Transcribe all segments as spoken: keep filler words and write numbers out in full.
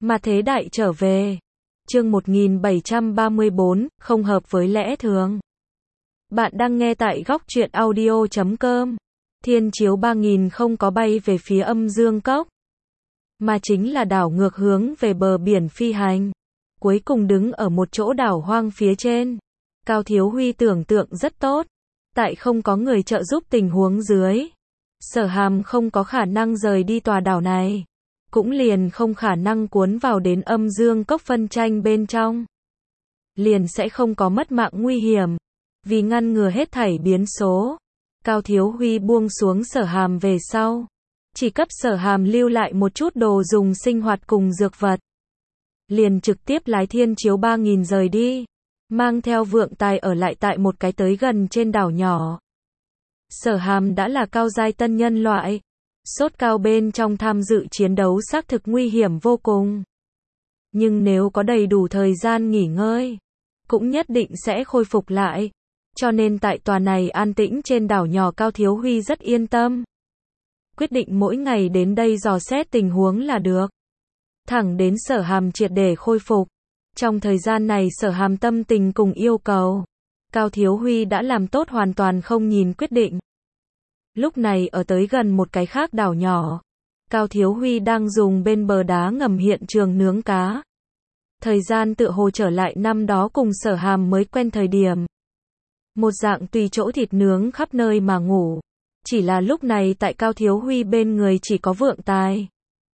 Mà thế đại trở về. Chương một nghìn bảy trăm ba mươi bốn, không hợp với lẽ thường. Bạn đang nghe tại góc truyện audio chấm com. Thiên chiếu ba nghìn không có bay về phía âm dương cốc, mà chính là đảo ngược hướng về bờ biển phi hành. Cuối cùng đứng ở một chỗ đảo hoang phía trên. Cao Thiếu Huy tưởng tượng rất tốt. Tại không có người trợ giúp tình huống dưới, Sở Hàm không có khả năng rời đi tòa đảo này. Cũng liền không khả năng cuốn vào đến âm dương cốc phân tranh bên trong. Liền sẽ không có mất mạng nguy hiểm. Vì ngăn ngừa hết thảy biến số, Cao Thiếu Huy buông xuống Sở Hàm về sau. Chỉ cấp Sở Hàm lưu lại một chút đồ dùng sinh hoạt cùng dược vật. Liền trực tiếp lái thiên chiếu ba nghìn rời đi. Mang theo Vượng Tài ở lại tại một cái tới gần trên đảo nhỏ. Sở Hàm đã là cao giai tân nhân loại. Sốt cao bên trong tham dự chiến đấu xác thực nguy hiểm vô cùng. Nhưng nếu có đầy đủ thời gian nghỉ ngơi, cũng nhất định sẽ khôi phục lại. Cho nên tại tòa này an tĩnh trên đảo nhỏ, Cao Thiếu Huy rất yên tâm. Quyết định mỗi ngày đến đây dò xét tình huống là được. Thẳng đến Sở Hàm triệt để khôi phục. Trong thời gian này Sở Hàm tâm tình cùng yêu cầu, Cao Thiếu Huy đã làm tốt hoàn toàn không nhìn quyết định. Lúc này ở tới gần một cái khác đảo nhỏ, Cao Thiếu Huy đang dùng bên bờ đá ngầm hiện trường nướng cá. Thời gian tựa hồ trở lại năm đó cùng Sở Hàm mới quen thời điểm. Một dạng tùy chỗ thịt nướng khắp nơi mà ngủ. Chỉ là lúc này tại Cao Thiếu Huy bên người chỉ có Vượng Tài.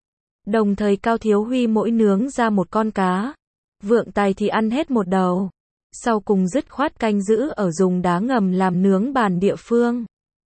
Đồng thời Cao Thiếu Huy mỗi nướng ra một con cá, Vượng Tài thì ăn hết một đầu. Sau cùng dứt khoát canh giữ ở dùng đá ngầm làm nướng bàn địa phương.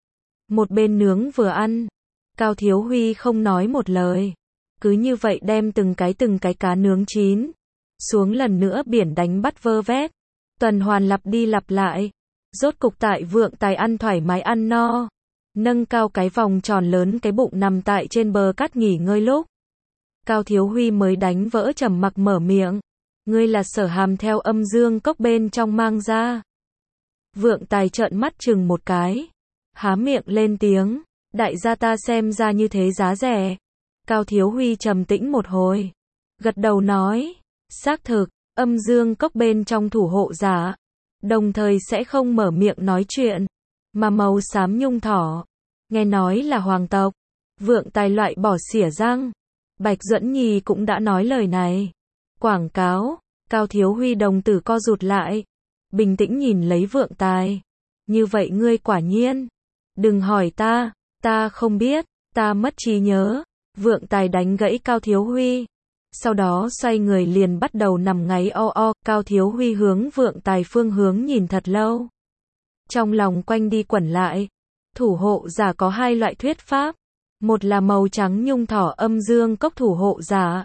Một bên nướng vừa ăn, Cao Thiếu Huy không nói một lời. Cứ như vậy đem từng cái từng cái cá nướng chín. Xuống lần nữa biển đánh bắt vơ vét. Tuần hoàn lặp đi lặp lại. Rốt cục tại Vượng Tài ăn thoải mái ăn no. Nâng cao cái vòng tròn lớn cái bụng nằm tại trên bờ cát nghỉ ngơi lúc. Cao Thiếu Huy mới đánh vỡ trầm mặc mở miệng. Ngươi là Sở Hàm theo âm dương cốc bên trong mang ra. Vượng Tài trợn mắt chừng một cái. Há miệng lên tiếng. Đại gia ta xem ra như thế giá rẻ. Cao Thiếu Huy trầm tĩnh một hồi. Gật đầu nói. Xác thực, âm dương cốc bên trong thủ hộ giả. Đồng thời sẽ không mở miệng nói chuyện. Mà màu xám nhung thỏ. Nghe nói là hoàng tộc. Vượng Tài loại bỏ xỉa răng. Bạch Duẫn Nhi cũng đã nói lời này. Quảng cáo. Cao Thiếu Huy đồng tử co rụt lại. Bình tĩnh nhìn lấy Vượng Tài. Như vậy ngươi quả nhiên. Đừng hỏi ta. Ta không biết. Ta mất trí nhớ. Vượng Tài đánh gãy Cao Thiếu Huy. Sau đó xoay người liền bắt đầu nằm ngáy o o. Cao Thiếu Huy hướng Vượng Tài phương hướng nhìn thật lâu. Trong lòng quanh đi quẩn lại. Thủ hộ giả có hai loại thuyết pháp. Một là màu trắng nhung thỏ âm dương cốc thủ hộ giả.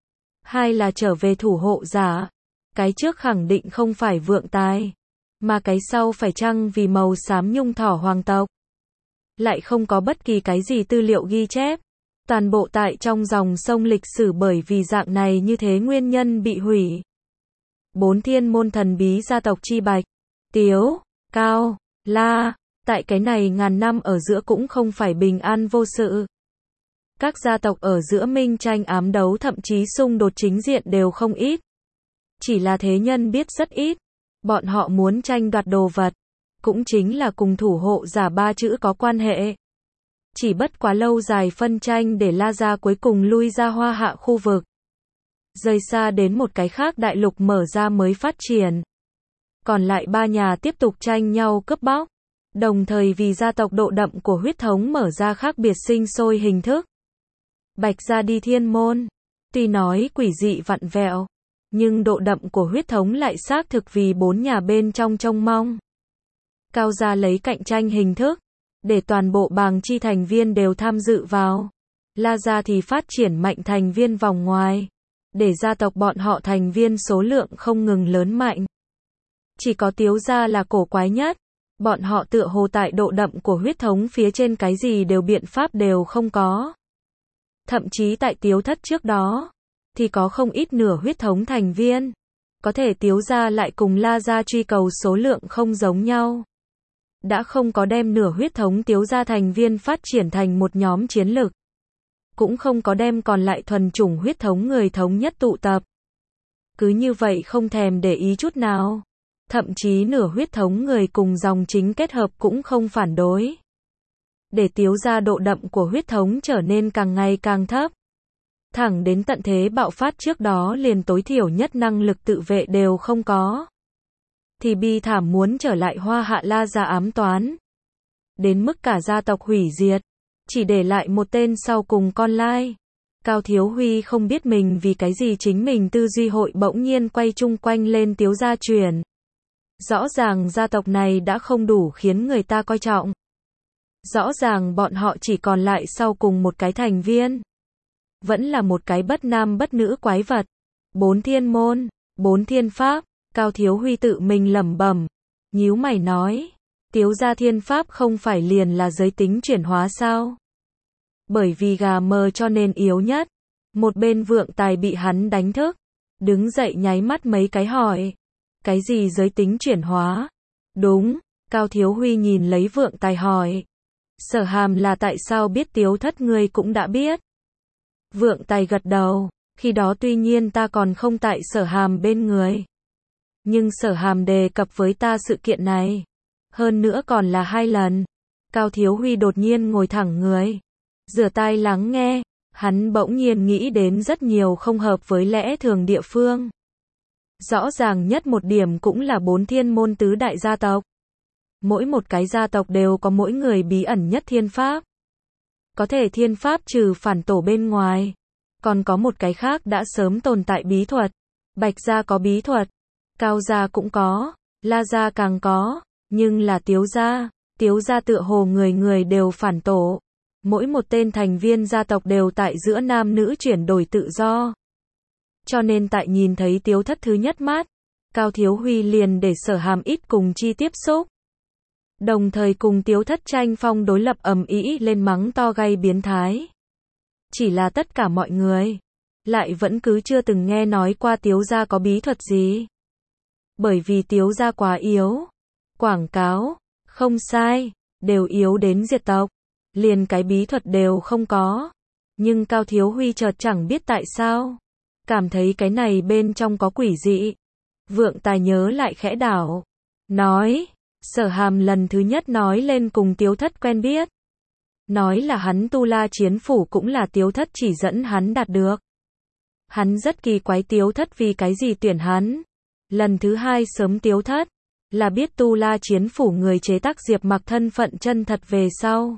Hai là trở về thủ hộ giả. Cái trước khẳng định không phải Vượng Tài. Mà cái sau phải chăng vì màu xám nhung thỏ hoàng tộc. Lại không có bất kỳ cái gì tư liệu ghi chép. Toàn bộ tại trong dòng sông lịch sử bởi vì dạng này như thế nguyên nhân bị hủy. Bốn thiên môn thần bí gia tộc Chi Bạch, Tiếu, Cao, La. Tại cái này ngàn năm ở giữa cũng không phải bình an vô sự. Các gia tộc ở giữa minh tranh ám đấu thậm chí xung đột chính diện đều không ít. Chỉ là thế nhân biết rất ít. Bọn họ muốn tranh đoạt đồ vật. Cũng chính là cùng thủ hộ giả ba chữ có quan hệ. Chỉ bất quá lâu dài phân tranh để La gia cuối cùng lui ra Hoa Hạ khu vực. Rời xa đến một cái khác đại lục mở ra mới phát triển. Còn lại ba nhà tiếp tục tranh nhau cướp bóc. Đồng thời vì gia tộc độ đậm của huyết thống mở ra khác biệt sinh sôi hình thức. Bạch gia đi thiên môn. Tuy nói quỷ dị vặn vẹo. Nhưng độ đậm của huyết thống lại xác thực vì bốn nhà bên trong trông mong. Cao gia lấy cạnh tranh hình thức. Để toàn bộ bàng chi thành viên đều tham dự vào. La gia thì phát triển mạnh thành viên vòng ngoài. Để gia tộc bọn họ thành viên số lượng không ngừng lớn mạnh. Chỉ có Tiếu gia là cổ quái nhất. Bọn họ tựa hồ tại độ đậm của huyết thống phía trên cái gì đều biện pháp đều không có. Thậm chí tại Tiếu thất trước đó, thì có không ít nửa huyết thống thành viên. Có thể Tiếu gia lại cùng La gia truy cầu số lượng không giống nhau. Đã không có đem nửa huyết thống Tiếu gia thành viên phát triển thành một nhóm chiến lực. cũng không có đem còn lại thuần chủng huyết thống người thống nhất tụ tập. Cứ như vậy không thèm để ý chút nào. Thậm chí nửa huyết thống người cùng dòng chính kết hợp cũng không phản đối. Để Tiếu gia độ đậm của huyết thống trở nên càng ngày càng thấp. Thẳng đến tận thế bạo phát trước đó liền tối thiểu nhất năng lực tự vệ đều không có. Thì bi thảm muốn trở lại Hoa Hạ La gia ám toán. Đến mức cả gia tộc hủy diệt. Chỉ để lại một tên sau cùng con lai. Cao Thiếu Huy không biết mình vì cái gì chính mình tư duy hội bỗng nhiên quay chung quanh lên Tiếu gia truyền. Rõ ràng gia tộc này đã không đủ khiến người ta coi trọng. Rõ ràng bọn họ chỉ còn lại sau cùng một cái thành viên. Vẫn là một cái bất nam bất nữ quái vật. Bốn thiên môn, bốn thiên pháp, Cao Thiếu Huy tự mình lẩm bẩm, nhíu mày nói, Tiếu gia thiên pháp không phải liền là giới tính chuyển hóa sao? Bởi vì gà mờ cho nên yếu nhất. Một bên Vượng Tài bị hắn đánh thức, đứng dậy nháy mắt mấy cái hỏi, cái gì giới tính chuyển hóa? Đúng, Cao Thiếu Huy nhìn lấy Vượng Tài hỏi, Sở Hàm là tại sao biết Tiếu thất ngươi cũng đã biết? Vượng Tài gật đầu, khi đó tuy nhiên ta còn không tại Sở Hàm bên người. Nhưng Sở Hàm đề cập với ta sự kiện này. Hơn nữa còn là hai lần. Cao Thiếu Huy đột nhiên ngồi thẳng người. Rửa tai lắng nghe. Hắn bỗng nhiên nghĩ đến rất nhiều không hợp với lẽ thường địa phương. Rõ ràng nhất một điểm cũng là bốn thiên môn tứ đại gia tộc. Mỗi một cái gia tộc đều có mỗi người bí ẩn nhất thiên pháp. Có thể thiên pháp trừ phản tổ bên ngoài. Còn có một cái khác đã sớm tồn tại bí thuật. Bạch gia có bí thuật. Cao gia cũng có. La gia càng có. Nhưng là Tiếu gia. Tiếu gia tựa hồ người người đều phản tổ. Mỗi một tên thành viên gia tộc đều tại giữa nam nữ chuyển đổi tự do. Cho nên tại nhìn thấy Tiếu thất thứ nhất mắt, Cao Thiếu Huy liền để Sở Hàm ít cùng chi tiếp xúc. Đồng thời cùng Tiếu thất tranh phong đối lập ầm ĩ lên mắng to gay biến thái. Chỉ là tất cả mọi người lại vẫn cứ chưa từng nghe nói qua Tiếu gia có bí thuật gì. Bởi vì Tiếu gia quá yếu. Quảng cáo, không sai, đều yếu đến diệt tộc. Liền cái bí thuật đều không có. Nhưng Cao Thiếu Huy chợt chẳng biết tại sao. Cảm thấy cái này bên trong có quỷ dị. Vượng Tài nhớ lại khẽ đảo. Nói, Sở Hàm lần thứ nhất nói lên cùng Tiếu thất quen biết. Nói là hắn tu la chiến phủ cũng là Tiếu thất chỉ dẫn hắn đạt được. Hắn rất kỳ quái Tiếu thất vì cái gì tuyển hắn. Lần thứ hai sớm Tiếu thất là biết tu la chiến phủ người chế tác Diệp Mặc thân phận chân thật về sau.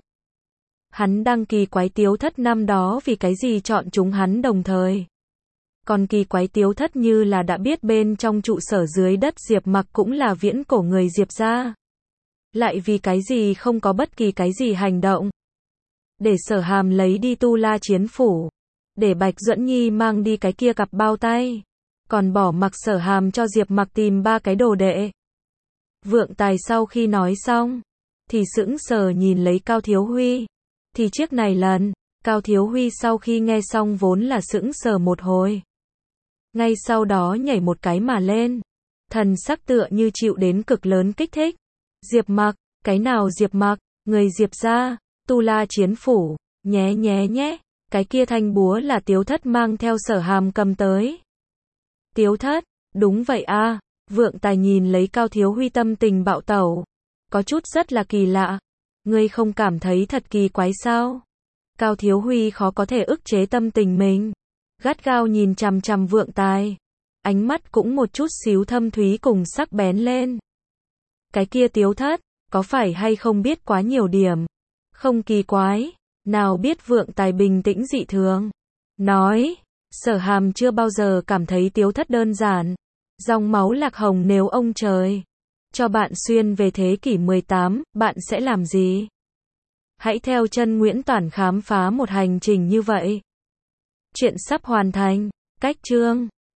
Hắn đang kỳ quái Tiếu thất năm đó vì cái gì chọn chúng hắn đồng thời. Còn kỳ quái Tiếu thất như là đã biết bên trong trụ sở dưới đất Diệp Mặc cũng là viễn cổ người Diệp gia. Lại vì cái gì không có bất kỳ cái gì hành động. Để Sở Hàm lấy đi tu la chiến phủ. Để Bạch Duẫn Nhi mang đi cái kia cặp bao tay. Còn bỏ mặc Sở Hàm cho Diệp Mặc tìm ba cái đồ đệ. Vượng Tài sau khi nói xong, thì sững sờ nhìn lấy Cao Thiếu Huy. Thì chiếc này lần, Cao Thiếu Huy sau khi nghe xong vốn là sững sờ một hồi. Ngay sau đó nhảy một cái mà lên. Thần sắc tựa như chịu đến cực lớn kích thích. Diệp Mặc, cái nào Diệp Mặc, người Diệp gia, tu la chiến phủ, nhé nhé nhé, cái kia thanh búa là Tiếu thất mang theo Sở Hàm cầm tới. Tiếu thất, đúng vậy a. Vượng Tài nhìn lấy Cao Thiếu Huy tâm tình bạo tẩu. Có chút rất là kỳ lạ. Ngươi không cảm thấy thật kỳ quái sao? Cao Thiếu Huy khó có thể ức chế tâm tình mình. Gắt gao nhìn chằm chằm Vượng Tài. Ánh mắt cũng một chút xíu thâm thúy cùng sắc bén lên. Cái kia Tiếu thất, có phải hay không biết quá nhiều điểm? Không kỳ quái. Nào biết Vượng Tài bình tĩnh dị thường. Nói, Sở Hàm chưa bao giờ cảm thấy Tiếu thất đơn giản. Dòng máu lạc hồng nếu ông trời cho bạn xuyên về thế kỷ mười tám, bạn sẽ làm gì? Hãy theo chân Nguyễn Toản khám phá một hành trình như vậy. Chuyện sắp hoàn thành. Cách chương